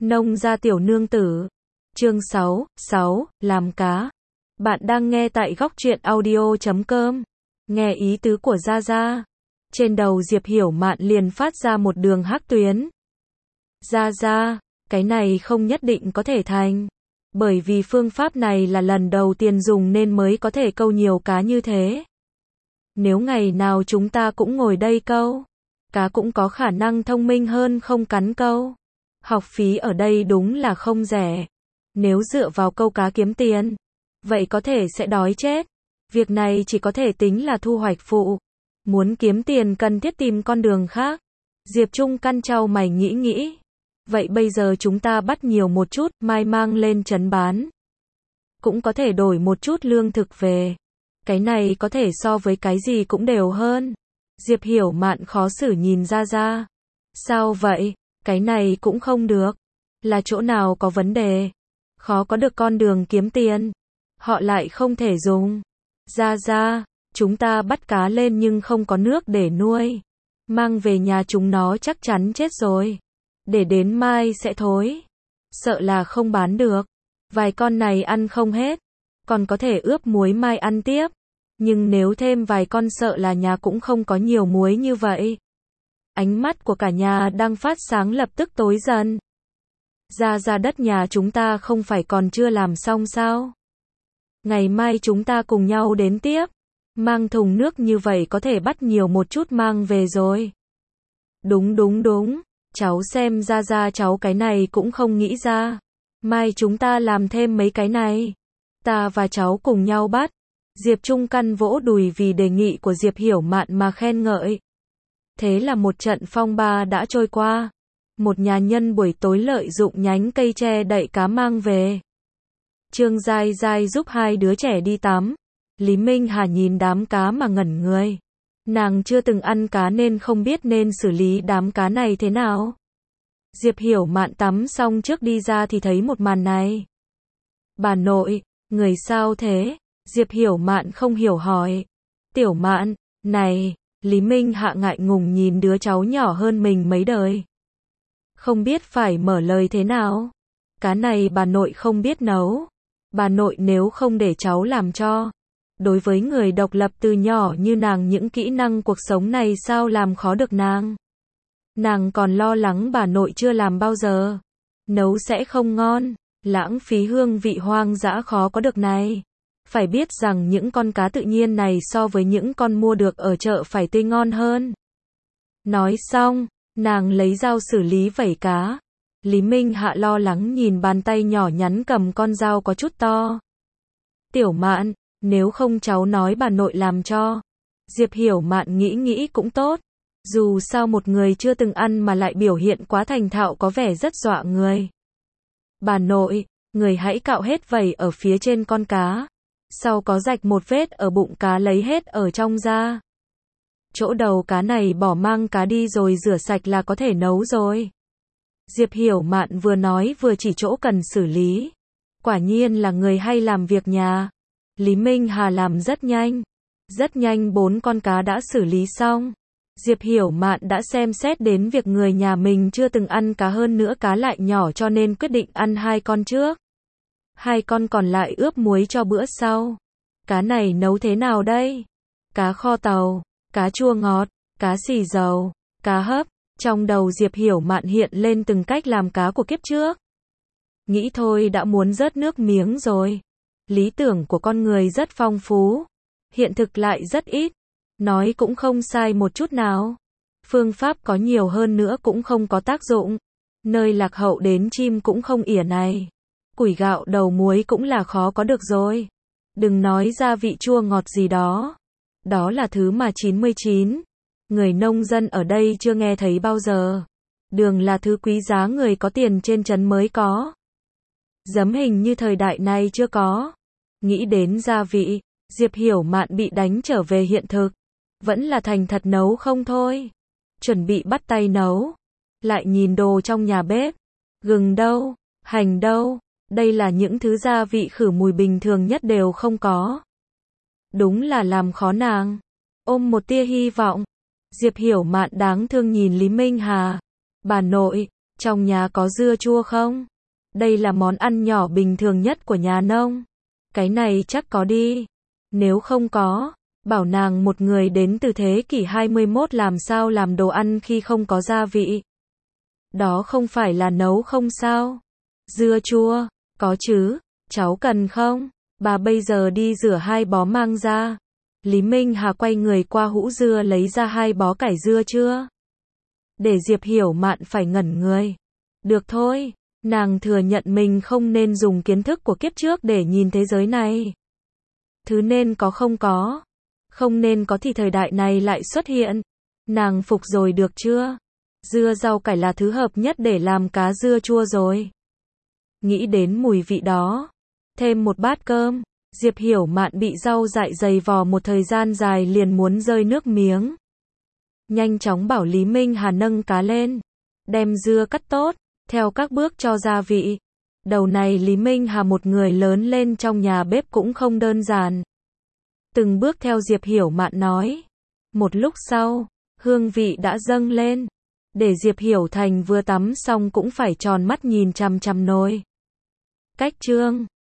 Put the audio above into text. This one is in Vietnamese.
Nông gia tiểu nương tử. Chương 6, làm cá. Bạn đang nghe tại góc truyện audio.com. Nghe ý tứ của Gia Gia. Trên đầu Diệp Hiểu Mạn liền phát ra một đường hắc tuyến. Gia Gia, cái này không nhất định có thể thành. Bởi vì phương pháp này là lần đầu tiên dùng nên mới có thể câu nhiều cá như thế. Nếu ngày nào chúng ta cũng ngồi đây câu, cá cũng có khả năng thông minh hơn không cắn câu. Học phí ở đây đúng là không rẻ. Nếu dựa vào câu cá kiếm tiền, vậy có thể sẽ đói chết. Việc này chỉ có thể tính là thu hoạch phụ. Muốn kiếm tiền cần thiết tìm con đường khác. Diệp Trung căn chau mày nghĩ. Vậy bây giờ chúng ta bắt nhiều một chút, mai mang lên trấn bán. Cũng có thể đổi một chút lương thực về. Cái này có thể so với cái gì cũng đều hơn. Diệp Hiểu Mạn khó xử nhìn Gia Gia. Sao vậy? Cái này cũng không được. Là chỗ nào có vấn đề? Khó có được con đường kiếm tiền. Họ lại không thể dùng. Gia Gia, chúng ta bắt cá lên nhưng không có nước để nuôi. Mang về nhà chúng nó chắc chắn chết rồi. Để đến mai sẽ thối. Sợ là không bán được. Vài con này ăn không hết. Còn có thể ướp muối mai ăn tiếp. Nhưng nếu thêm vài con sợ là nhà cũng không có nhiều muối như vậy. Ánh mắt của cả nhà đang phát sáng lập tức tối dần. Ra đất nhà chúng ta không phải còn chưa làm xong sao? Ngày mai chúng ta cùng nhau đến tiếp. Mang thùng nước như vậy có thể bắt nhiều một chút mang về rồi. Đúng. Cháu xem ra cháu cái này cũng không nghĩ ra. Mai chúng ta làm thêm mấy cái này. Ta và cháu cùng nhau bắt. Diệp Trung căn vỗ đùi vì đề nghị của Diệp Hiểu Mạn mà khen ngợi. Thế là một trận phong ba đã trôi qua. Một nhà nhân buổi tối lợi dụng nhánh cây tre đậy cá mang về. Trương Giai giúp hai đứa trẻ đi tắm. Lý Minh Hà nhìn đám cá mà ngẩn người. Nàng chưa từng ăn cá nên không biết nên xử lý đám cá này thế nào. Diệp Hiểu Mạn tắm xong trước đi ra thì thấy một màn này. Bà nội, người sao thế? Diệp Hiểu Mạn không hiểu hỏi. Tiểu Mạn, này, Lý Minh Hạ ngại ngùng nhìn đứa cháu nhỏ hơn mình mấy đời. Không biết phải mở lời thế nào. Cá này bà nội không biết nấu. Bà nội nếu không để cháu làm cho. Đối với người độc lập từ nhỏ như nàng những kỹ năng cuộc sống này sao làm khó được nàng. Nàng còn lo lắng bà nội chưa làm bao giờ. Nấu sẽ không ngon, lãng phí hương vị hoang dã khó có được này. Phải biết rằng những con cá tự nhiên này so với những con mua được ở chợ phải tươi ngon hơn. Nói xong, nàng lấy dao xử lý vảy cá. Lý Minh Hạ lo lắng nhìn bàn tay nhỏ nhắn cầm con dao có chút to. Tiểu Mạn, nếu không cháu nói bà nội làm cho. Diệp Hiểu Mạn nghĩ cũng tốt. Dù sao một người chưa từng ăn mà lại biểu hiện quá thành thạo có vẻ rất dọa người. Bà nội, người hãy cạo hết vảy ở phía trên con cá. Sau có rạch một vết ở bụng cá lấy hết ở trong ra. Chỗ đầu cá này bỏ mang cá đi rồi rửa sạch là có thể nấu rồi. Diệp Hiểu Mạn vừa nói vừa chỉ chỗ cần xử lý. Quả nhiên là người hay làm việc nhà. Lý Minh Hà làm rất nhanh. Rất nhanh 4 con cá đã xử lý xong. Diệp Hiểu Mạn đã xem xét đến việc người nhà mình chưa từng ăn cá hơn nữa cá lại nhỏ cho nên quyết định ăn 2 con trước. 2 con còn lại ướp muối cho bữa sau. Cá này nấu thế nào đây? Cá kho tàu, cá chua ngọt, cá xì dầu, cá hấp. Trong đầu Diệp Hiểu Mạn hiện lên từng cách làm cá của kiếp trước. Nghĩ thôi đã muốn rớt nước miếng rồi. Lý tưởng của con người rất phong phú. Hiện thực lại rất ít. Nói cũng không sai một chút nào. Phương pháp có nhiều hơn nữa cũng không có tác dụng. Nơi lạc hậu đến chim cũng không ỉa này. Củi gạo đầu muối cũng là khó có được rồi. Đừng nói gia vị chua ngọt gì đó. Đó là thứ mà 99. Người nông dân ở đây chưa nghe thấy bao giờ. Đường là thứ quý giá người có tiền trên trấn mới có. Giấm hình như thời đại này chưa có. Nghĩ đến gia vị, Diệp Hiểu Mạn bị đánh trở về hiện thực. Vẫn là thành thật nấu không thôi. Chuẩn bị bắt tay nấu. Lại nhìn đồ trong nhà bếp. Gừng đâu, hành đâu. Đây là những thứ gia vị khử mùi bình thường nhất đều không có. Đúng là làm khó nàng. Ôm một tia hy vọng. Diệp Hiểu Mạn đáng thương nhìn Lý Minh Hà. Bà nội, Trong nhà có dưa chua không? Đây là món ăn nhỏ bình thường nhất của nhà nông. Cái này chắc có đi. Nếu không có, bảo nàng một người đến từ thế kỷ 21 làm sao làm đồ ăn khi không có gia vị. Đó không phải là nấu không sao? Dưa chua, có chứ, cháu cần không? Bà bây giờ đi rửa 2 bó mang ra. Lý Minh Hà quay người qua hũ dưa lấy ra 2 bó cải dưa chưa? Để Diệp Hiểu Mạn phải ngẩn người. Được thôi, nàng thừa nhận mình không nên dùng kiến thức của kiếp trước để nhìn thế giới này. Thứ nên có không có. Không nên có thì thời đại này lại xuất hiện. Nàng phục rồi được chưa? Dưa rau cải là thứ hợp nhất để làm cá dưa chua rồi. Nghĩ đến mùi vị đó. Thêm một bát cơm. Diệp Hiểu Mạn bị rau dại dày vò một thời gian dài liền muốn rơi nước miếng. Nhanh chóng bảo Lý Minh Hà nâng cá lên. Đem dưa cắt tốt, theo các bước cho gia vị. Đầu này Lý Minh Hà một người lớn lên trong nhà bếp cũng không đơn giản. Từng bước theo Diệp Hiểu Mạn nói. Một lúc sau, hương vị đã dâng lên. Để Diệp Hiểu Thành vừa tắm xong cũng phải tròn mắt nhìn chằm chằm nồi. Cách chương